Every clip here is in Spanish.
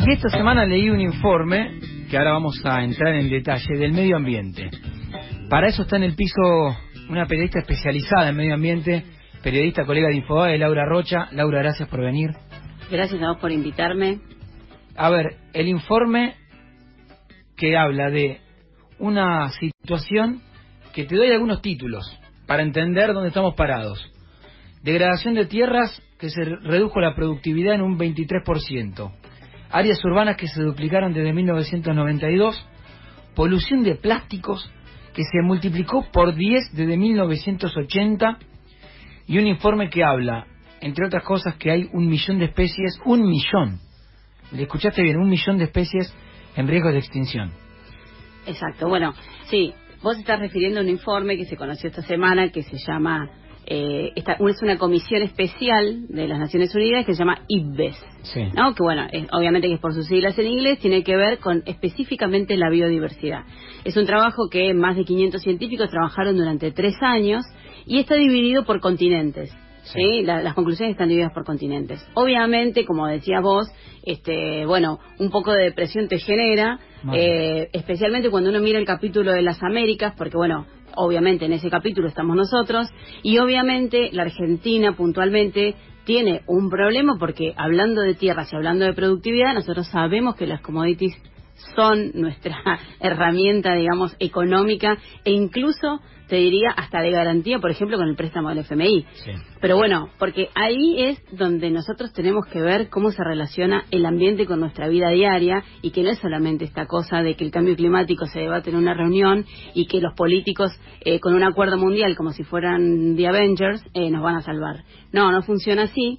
Y esta semana leí un informe, que ahora vamos a entrar en detalle, del medio ambiente. Para eso está en el piso una periodista especializada en medio ambiente, periodista, colega de Infobae, Laura Rocha. Laura, gracias por venir. Gracias a vos por invitarme. A ver, el informe que habla de una situación que te doy algunos títulos para entender dónde estamos parados. Degradación de tierras, que se redujo la productividad en un 23%. Áreas urbanas que se duplicaron desde 1992. Polución de plásticos, que se multiplicó por 10 desde 1980. Y un informe que habla, entre otras cosas, que hay 1 millón de especies, 1 millón. ¿Le escuchaste bien? 1 millón de especies en riesgo de extinción. Exacto, bueno, sí, vos estás refiriendo a un informe que se conoció esta semana que se llama, es una comisión especial de las Naciones Unidas que se llama IPBES, sí, ¿no? Que bueno, obviamente que es por sus siglas en inglés, tiene que ver con específicamente la biodiversidad. Es un trabajo que más de 500 científicos trabajaron durante 3 años y está dividido por continentes. Sí, las conclusiones están divididas por continentes. Obviamente, como decías vos, bueno, un poco de depresión te genera, especialmente cuando uno mira el capítulo de las Américas, porque bueno, obviamente en ese capítulo estamos nosotros, y obviamente la Argentina puntualmente tiene un problema porque hablando de tierras y hablando de productividad, nosotros sabemos que las commodities son nuestra herramienta, digamos, económica e incluso, te diría, hasta de garantía, por ejemplo, con el préstamo del FMI. Sí. Pero bueno, porque ahí es donde nosotros tenemos que ver cómo se relaciona el ambiente con nuestra vida diaria y que no es solamente esta cosa de que el cambio climático se debate en una reunión y que los políticos con un acuerdo mundial, como si fueran The Avengers, nos van a salvar. No, no funciona así.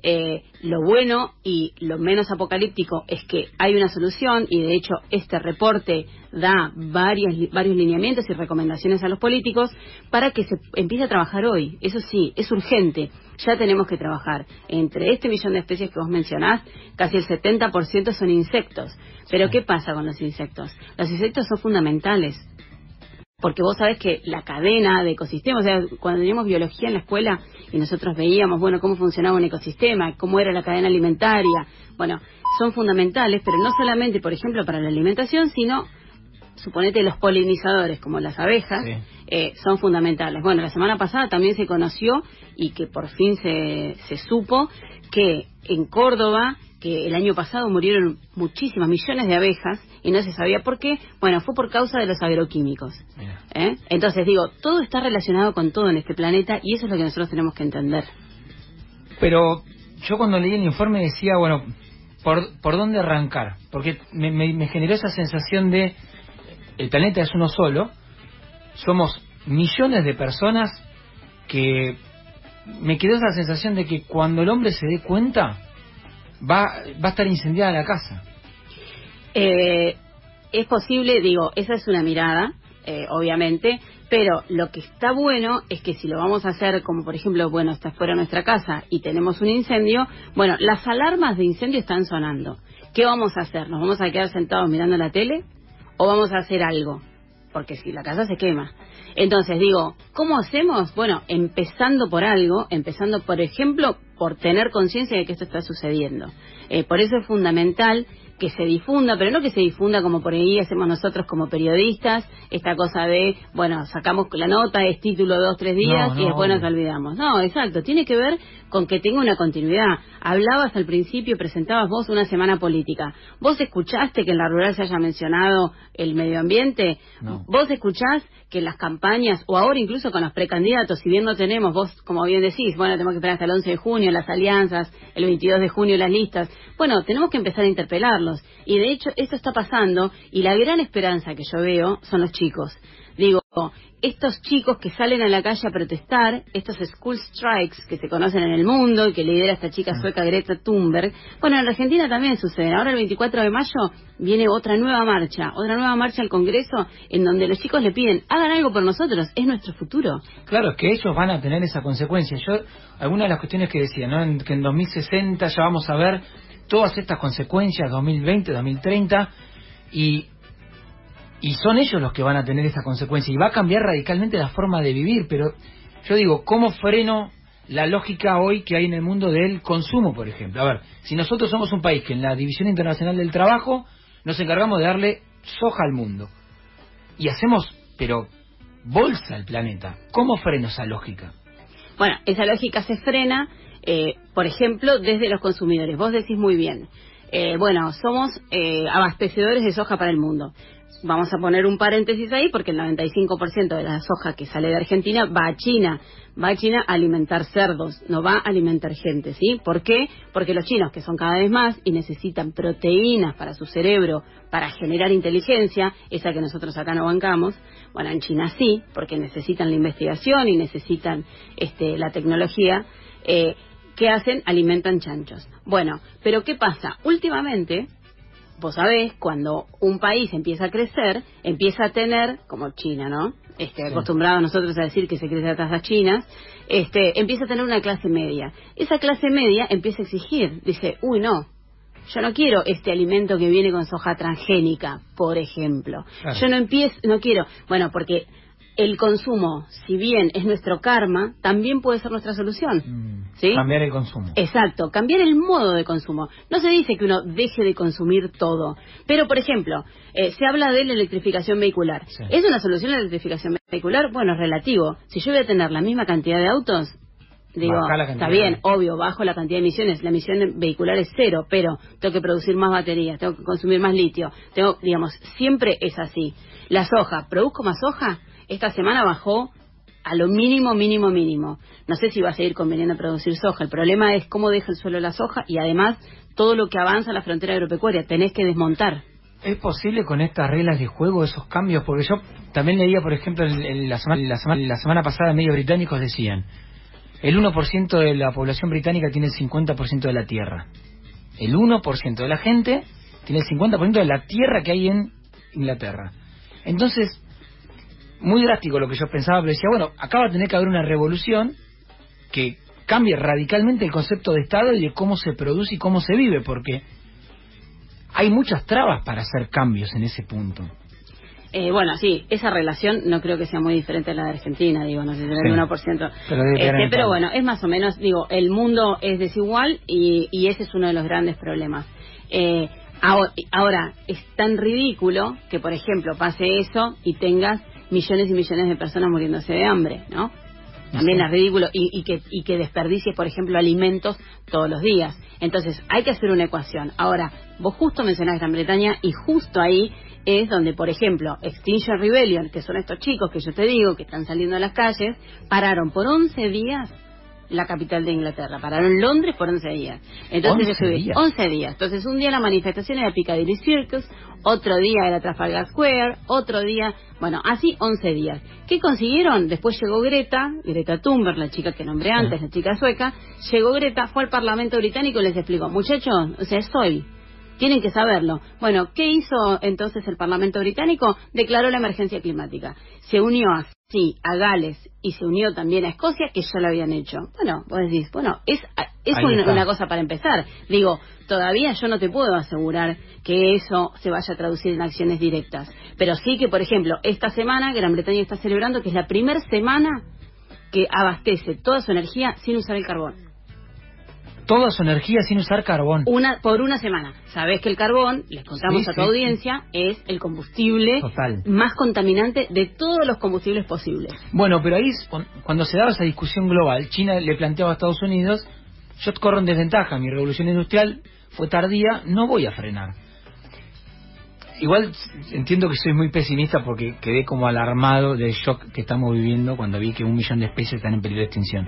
Lo bueno y lo menos apocalíptico es que hay una solución y de hecho este reporte da varios lineamientos y recomendaciones a los políticos para que se empiece a trabajar hoy. Eso sí, es urgente, ya tenemos que trabajar. Entre 1 millón de especies que vos mencionás, casi el 70% son insectos. Pero ¿qué pasa con los insectos? Los insectos son fundamentales. Porque vos sabés que la cadena de ecosistemas, o sea, cuando teníamos biología en la escuela y nosotros veíamos, bueno, cómo funcionaba un ecosistema, cómo era la cadena alimentaria, bueno, son fundamentales, pero no solamente, por ejemplo, para la alimentación, sino, suponete, los polinizadores, como las abejas, son fundamentales. Bueno, la semana pasada también se conoció y que por fin se supo que en Córdoba, que el año pasado murieron muchísimas, millones de abejas, y no se sabía por qué. Bueno, fue por causa de los agroquímicos. Entonces, digo, todo está relacionado con todo en este planeta, y eso es lo que nosotros tenemos que entender. Pero yo cuando leí el informe decía, bueno, ¿por dónde arrancar? Porque me generó esa sensación de, el planeta es uno solo, somos millones de personas, que me quedó esa sensación de que cuando el hombre se dé cuenta, va a estar incendiada la casa. Es posible, digo, esa es una mirada, obviamente, pero lo que está bueno es que si lo vamos a hacer como por ejemplo, bueno, está fuera nuestra casa y tenemos un incendio, bueno, las alarmas de incendio están sonando. ¿Qué vamos a hacer? ¿Nos vamos a quedar sentados mirando la tele o vamos a hacer algo? Porque si la casa se quema. Entonces digo, ¿cómo hacemos? Bueno, empezando por algo, empezando por ejemplo por tener conciencia de que esto está sucediendo. Por eso es fundamental que se difunda, pero no que se difunda como por ahí hacemos nosotros como periodistas, esta cosa de, bueno, sacamos la nota, es título 2-3 días y después nos olvidamos. No, exacto, tiene que ver con que tenga una continuidad. Hablabas al principio, presentabas vos una semana política. ¿Vos escuchaste que en la rural se haya mencionado el medio ambiente? No. ¿Vos escuchás que en las campañas, o ahora incluso con los precandidatos, si bien no tenemos, vos como bien decís, bueno, tenemos que esperar hasta el 11 de junio, las alianzas, el 22 de junio las listas, bueno, tenemos que empezar a interpelarlos. Y de hecho esto está pasando y la gran esperanza que yo veo son los chicos. Digo, estos chicos que salen a la calle a protestar, estos school strikes que se conocen en el mundo y que lidera esta chica sueca Greta Thunberg, bueno, en Argentina también sucede. Ahora el 24 de mayo viene otra nueva marcha al Congreso en donde los chicos le piden, hagan algo por nosotros, es nuestro futuro. Claro, es que ellos van a tener esa consecuencia. Algunas de las cuestiones que decía, ¿no? Que en 2060 ya vamos a ver todas estas consecuencias, 2020, 2030, y son ellos los que van a tener esa consecuencia, y va a cambiar radicalmente la forma de vivir. Pero yo digo, ¿cómo freno la lógica hoy que hay en el mundo del consumo, por ejemplo. A ver, si nosotros somos un país que en la División Internacional del Trabajo nos encargamos de darle soja al mundo y hacemos, pero bolsa al planeta, ¿cómo freno esa lógica? Bueno, esa lógica se frena, por ejemplo, desde los consumidores. Vos decís muy bien, bueno, somos abastecedores de soja para el mundo. Vamos a poner un paréntesis ahí porque el 95% de la soja que sale de Argentina va a China. Va a China a alimentar cerdos, no va a alimentar gente, ¿sí? ¿Por qué? Porque los chinos, que son cada vez más y necesitan proteínas para su cerebro, para generar inteligencia, esa que nosotros acá no bancamos, bueno, en China sí, porque necesitan la investigación y necesitan la tecnología, ¿qué hacen? Alimentan chanchos. Bueno, pero ¿qué pasa? Últimamente, vos sabés, cuando un país empieza a crecer, empieza a tener, como China, ¿no? Acostumbrados nosotros a decir que se crece a tasas chinas, empieza a tener una clase media. Esa clase media empieza a exigir, dice, uy, no, yo no quiero este alimento que viene con soja transgénica, por ejemplo. Claro. Yo no quiero, bueno, porque el consumo, si bien es nuestro karma, también puede ser nuestra solución. ¿Sí? Cambiar el consumo. Exacto, cambiar el modo de consumo. No se dice que uno deje de consumir todo, pero, por ejemplo, se habla de la electrificación vehicular. Sí. ¿Es una solución la electrificación vehicular? Bueno, es relativo. Si yo voy a tener la misma cantidad de autos, digo, está bien, obvio, bajo la cantidad de emisiones. La emisión vehicular es 0, pero tengo que producir más baterías, tengo que consumir más litio. Digamos, siempre es así. La soja, ¿produzco más soja? Esta semana bajó a lo mínimo. No sé si va a seguir conveniendo producir soja. El problema es cómo deja el suelo la soja y además todo lo que avanza a la frontera agropecuaria. Tenés que desmontar. ¿Es posible con estas reglas de juego esos cambios? Porque yo también leía, por ejemplo, la semana pasada, medios británicos decían el 1% de la población británica tiene el 50% de la tierra. El 1% de la gente tiene el 50% de la tierra que hay en Inglaterra. Entonces, muy drástico lo que yo pensaba, pero decía, bueno, acá va a tener que haber una revolución que cambie radicalmente el concepto de Estado y de cómo se produce y cómo se vive, porque hay muchas trabas para hacer cambios en ese punto. Bueno, sí, esa relación no creo que sea muy diferente a la de Argentina, digo, no sé si será el 1%. Pero bueno, es más o menos, digo, el mundo es desigual y ese es uno de los grandes problemas. Ahora, es tan ridículo que, por ejemplo, pase eso y tengas millones y millones de personas muriéndose de hambre, ¿no? También es ridículo y que desperdicies, por ejemplo, alimentos todos los días. Entonces, hay que hacer una ecuación. Ahora, vos justo mencionás Gran Bretaña y justo ahí es donde, por ejemplo, Extinction Rebellion, que son estos chicos que yo te digo que están saliendo a las calles, pararon por 11 días la capital de Inglaterra. Pararon Londres por 11 días. Entonces, 11 días. Entonces, un día la manifestación era Piccadilly Circus, otro día era Trafalgar Square, otro día, bueno, así 11 días. ¿Qué consiguieron? Después llegó Greta Thunberg, la chica que nombré antes, la chica sueca, llegó Greta, fue al Parlamento británico y les explicó, muchachos, o sea, tienen que saberlo. Bueno, ¿qué hizo entonces el Parlamento británico? Declaró la emergencia climática. Se unió así a Gales y se unió también a Escocia, que ya lo habían hecho. Bueno, vos decís, bueno, es una cosa para empezar. Digo, todavía yo no te puedo asegurar que eso se vaya a traducir en acciones directas. Pero sí que, por ejemplo, esta semana Gran Bretaña está celebrando que es la primera semana que abastece toda su energía sin usar el carbón. Toda su energía sin usar carbón. Por una semana. Sabés que el carbón, les contamos a tu audiencia, es el combustible más contaminante de todos los combustibles posibles. Bueno, pero ahí, cuando se daba esa discusión global, China le planteaba a Estados Unidos, yo corro en desventaja, mi revolución industrial fue tardía, no voy a frenar. Igual entiendo que soy muy pesimista porque quedé como alarmado del shock que estamos viviendo cuando vi que 1 millón de especies están en peligro de extinción.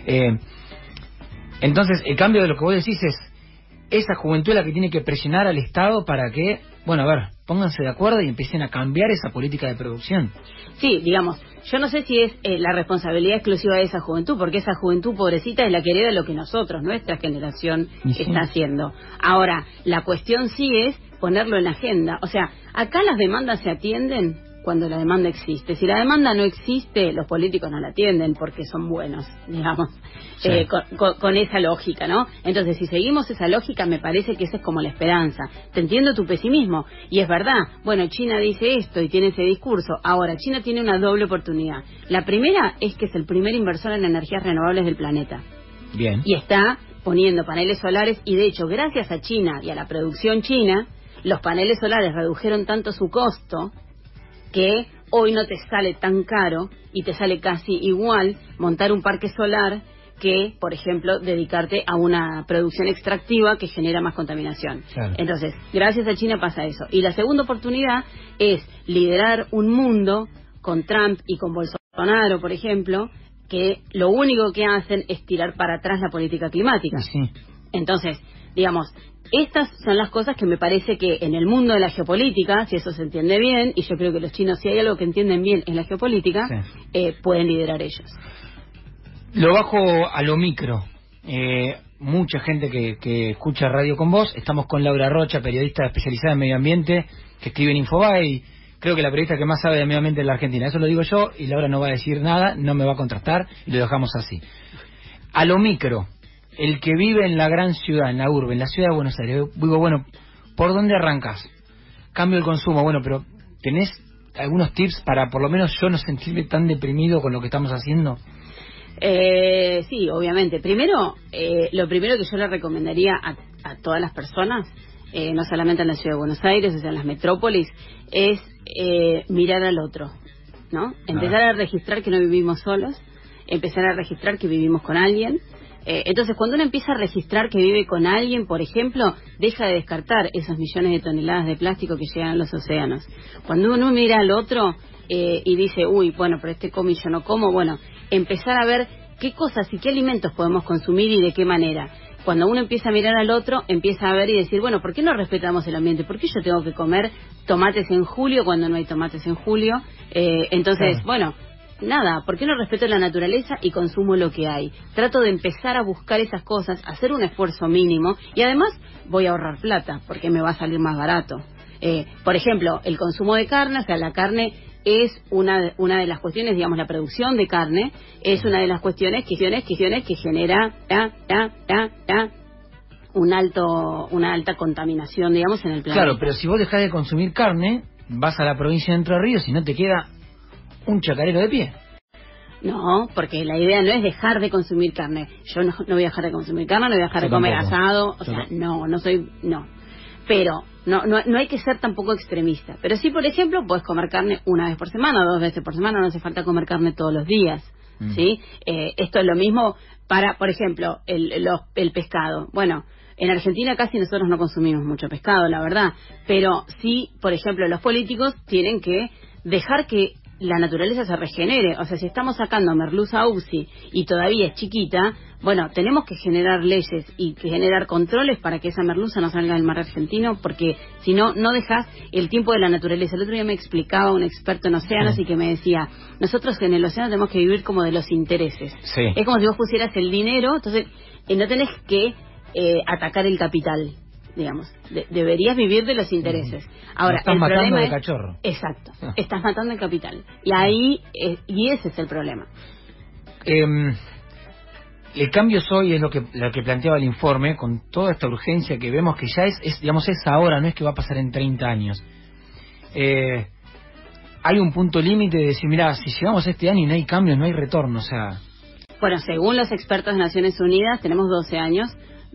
Entonces, el cambio de lo que vos decís es esa juventud la que tiene que presionar al Estado para que, bueno, a ver, pónganse de acuerdo y empiecen a cambiar esa política de producción. Sí, digamos, yo no sé si es la responsabilidad exclusiva de esa juventud, porque esa juventud pobrecita es la que hereda lo que nosotros, nuestra generación, está haciendo. Ahora, la cuestión sí es ponerlo en la agenda. O sea, acá las demandas se atienden cuando la demanda existe. Si la demanda no existe, los políticos no la atienden porque son buenos, digamos, sí. Con esa lógica, ¿no? Entonces, si seguimos esa lógica, me parece que esa es como la esperanza. Te entiendo tu pesimismo, y es verdad. Bueno, China dice esto y tiene ese discurso. Ahora, China tiene una doble oportunidad. La primera es que es el primer inversor en energías renovables del planeta. Bien. Y está poniendo paneles solares, y de hecho, gracias a China y a la producción china, los paneles solares redujeron tanto su costo que hoy no te sale tan caro y te sale casi igual montar un parque solar que, por ejemplo, dedicarte a una producción extractiva que genera más contaminación. Claro. Entonces, gracias a China pasa eso. Y la segunda oportunidad es liderar un mundo con Trump y con Bolsonaro, por ejemplo, que lo único que hacen es tirar para atrás la política climática. Sí. Entonces, digamos, estas son las cosas que me parece que en el mundo de la geopolítica, si eso se entiende bien, y yo creo que los chinos, si hay algo que entienden bien en la geopolítica, sí, pueden liderar ellos. Lo bajo a lo micro. Mucha gente que escucha radio con vos. Estamos con Laura Rocha, periodista especializada en medio ambiente, que escribe en Infobae, y creo que la periodista que más sabe de medio ambiente en la Argentina. Eso lo digo yo, y Laura no va a decir nada, no me va a contrastar, y lo dejamos así. A lo micro, el que vive en la gran ciudad, en la urbe, en la ciudad de Buenos Aires, digo, bueno, ¿por dónde arrancas? Cambio el consumo, bueno, pero ¿tenés algunos tips para por lo menos yo no sentirme tan deprimido con lo que estamos haciendo? Sí, obviamente. Primero, lo primero que yo le recomendaría a todas las personas, no solamente en la ciudad de Buenos Aires, o sea, en las metrópolis, es mirar al otro, ¿no? Empezar a registrar que no vivimos solos, empezar a registrar que vivimos con alguien. Entonces, cuando uno empieza a registrar que vive con alguien, por ejemplo, deja de descartar esos millones de toneladas de plástico que llegan a los océanos. Cuando uno mira al otro y dice, uy, bueno, pero este come y yo no como, bueno, empezar a ver qué cosas y qué alimentos podemos consumir y de qué manera. Cuando uno empieza a mirar al otro, empieza a ver y decir, bueno, ¿por qué no respetamos el ambiente? ¿Por qué yo tengo que comer tomates en julio cuando no hay tomates en julio? Entonces, bueno, nada, ¿por qué no respeto la naturaleza y consumo lo que hay? Trato de empezar a buscar esas cosas, hacer un esfuerzo mínimo, y además voy a ahorrar plata, porque me va a salir más barato. Por ejemplo, el consumo de carne, o sea, la carne es una de las cuestiones, digamos, la producción de carne es una de las cuestiones que genera una alta contaminación, digamos, en el planeta. Claro, pero si vos dejás de consumir carne, vas a la provincia de Entre Ríos y no te queda un chacarero de pie. No, porque la idea no es dejar de consumir carne. Yo no voy a dejar de consumir carne, no voy a dejar de comer asado, o sea, no. Pero no hay que ser tampoco extremista. Pero sí, por ejemplo, puedes comer carne una vez por semana, 2 veces por semana, no hace falta comer carne todos los días, ¿sí? Esto es lo mismo para, por ejemplo, el pescado. Bueno, en Argentina casi nosotros no consumimos mucho pescado, la verdad. Pero sí, por ejemplo, los políticos tienen que dejar que la naturaleza se regenere. O sea, si estamos sacando merluza UCI y todavía es chiquita, bueno, tenemos que generar leyes y generar controles para que esa merluza no salga del mar argentino, porque si no, no dejas el tiempo de la naturaleza. El otro día me explicaba un experto en océanos y que me decía, nosotros en el océano tenemos que vivir como de los intereses. Sí. Es como si vos pusieras el dinero, entonces no tenés que atacar el capital, digamos, deberías vivir de los intereses. Ahora, estás el matando problema de es, cachorro. Exacto, estás matando el capital. Y ahí y ese es el problema. El cambio hoy es lo que planteaba el informe, con toda esta urgencia que vemos que ya es ahora, no es que va a pasar en 30 años. Hay un punto límite de decir, mira, si llegamos a este año y no hay cambio, no hay retorno, o sea... Bueno, según los expertos de Naciones Unidas, tenemos 11 años,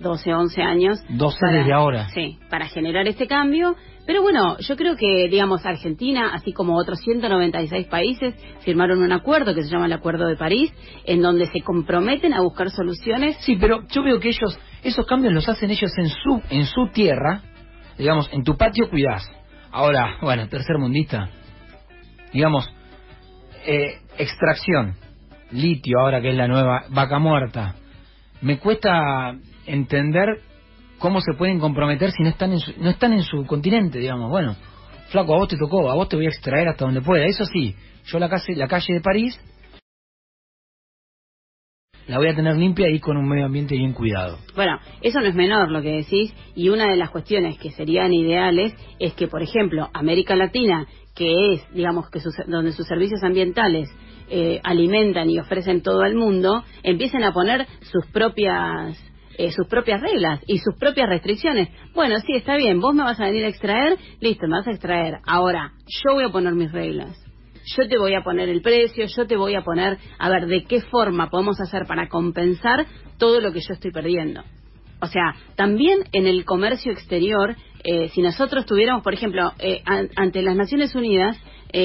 desde ahora. Sí, para generar este cambio. Pero bueno, yo creo que, digamos, Argentina, así como otros 196 países, firmaron un acuerdo que se llama el Acuerdo de París, en donde se comprometen a buscar soluciones. Sí, pero yo veo que esos cambios los hacen ellos en su tierra, digamos, en tu patio cuidás. Ahora, bueno, tercermundista, digamos, extracción, litio, ahora que es la nueva vaca muerta. Me cuesta entender cómo se pueden comprometer si no están en su continente, digamos. Bueno, flaco, a vos te tocó, a vos te voy a extraer hasta donde pueda. Eso sí, yo la calle de París la voy a tener limpia y con un medio ambiente bien cuidado. Bueno, eso no es menor lo que decís, y una de las cuestiones que serían ideales es que, por ejemplo, América Latina, que es, digamos, que donde sus servicios ambientales alimentan y ofrecen todo al mundo, empiecen a poner sus propias reglas y sus propias restricciones. Bueno, sí, está bien, vos me vas a venir a extraer, listo, me vas a extraer. Ahora, yo voy a poner mis reglas. Yo te voy a poner el precio, yo te voy a poner, a ver, de qué forma podemos hacer para compensar todo lo que yo estoy perdiendo. O sea, también en el comercio exterior, si nosotros tuviéramos, por ejemplo, ante las Naciones Unidas,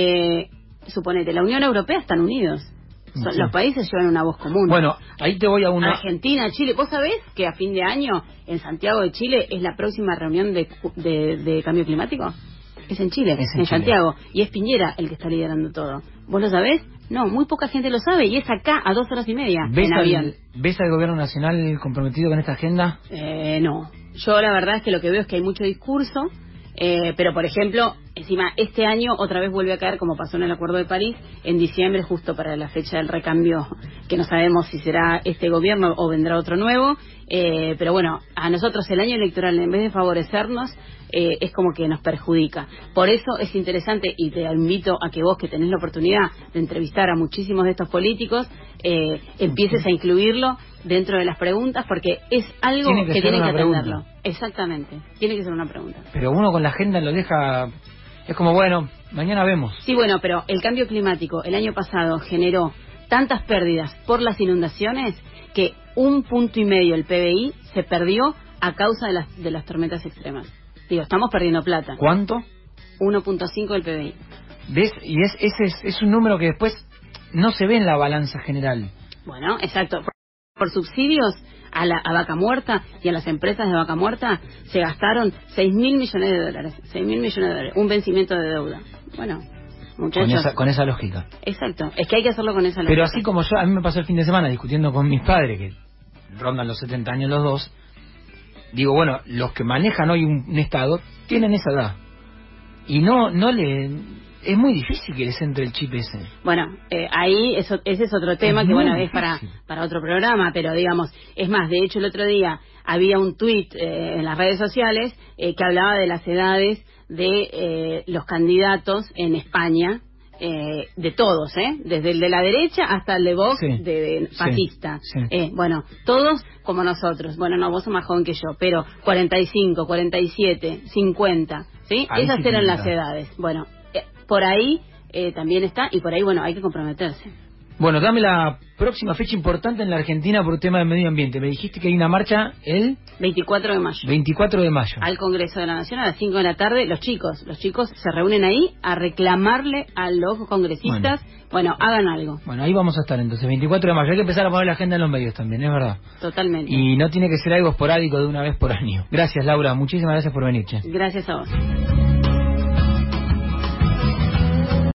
suponete, la Unión Europea están unidos. Sí. Los países llevan una voz común. Bueno, ahí te voy a una... Argentina, Chile. ¿Vos sabés que a fin de año en Santiago de Chile es la próxima reunión de cambio climático? Es en Chile, en Santiago. Y es Piñera el que está liderando todo. ¿Vos lo sabés? No, muy poca gente lo sabe. Y es acá a 2 horas y media en avión. ¿Ves al gobierno nacional comprometido con esta agenda? No. Yo la verdad es que lo que veo es que hay mucho discurso. Pero, por ejemplo, encima, este año otra vez vuelve a caer, como pasó en el Acuerdo de París, en diciembre, justo para la fecha del recambio, que no sabemos si será este gobierno o vendrá otro nuevo. Pero bueno, a nosotros el año electoral, en vez de favorecernos, es como que nos perjudica. Por eso es interesante, y te invito a que vos, que tenés la oportunidad de entrevistar a muchísimos de estos políticos, empieces a incluirlo dentro de las preguntas, porque es algo que tienen que atenderlo. Exactamente, tiene que ser una pregunta. Pero uno con la agenda lo deja... Es como, bueno, mañana vemos. Sí, bueno, pero el cambio climático el año pasado generó tantas pérdidas por las inundaciones que 1,5 puntos el PBI se perdió a causa de las tormentas extremas. Digo, estamos perdiendo plata. ¿Cuánto? 1,5 del PBI. ¿Ves? Y ese es un número que después no se ve en la balanza general. Bueno, exacto. Por subsidios a Vaca Muerta y a las empresas de Vaca Muerta se gastaron $6.000 millones de dólares. 6.000 millones de dólares. Un vencimiento de deuda. Bueno, muchachos. Con esa lógica. Exacto. Es que hay que hacerlo con esa lógica. Pero así como a mí me pasó el fin de semana discutiendo con mis padres, que rondan los 70 años los dos, digo, bueno, los que manejan hoy un Estado tienen esa edad. Y es muy difícil que les entre el chip ese. Bueno, ahí ese es otro tema que, bueno, es para otro programa, pero digamos, es más, de hecho el otro día había un tuit en las redes sociales que hablaba de las edades de los candidatos en España, de todos, desde el de la derecha hasta el de Vox, sí, de fascista. Sí, sí. Bueno, todos como nosotros. Bueno, no, vos sos más joven que yo, pero 45, 47, 50, ¿sí? Ahí esas eran las edades. Bueno, por ahí también está, y por ahí, bueno, hay que comprometerse. Bueno, dame la próxima fecha importante en la Argentina por tema de medio ambiente. Me dijiste que hay una marcha el 24 de mayo. 24 de mayo. Al Congreso de la Nación a las 5 de la tarde. Los chicos se reúnen ahí a reclamarle a los congresistas, bueno, hagan algo. Bueno, ahí vamos a estar entonces, 24 de mayo. Hay que empezar a poner la agenda en los medios también, es verdad. Totalmente. Y no tiene que ser algo esporádico de una vez por año. Gracias, Laura. Muchísimas gracias por venir, che. Gracias a vos.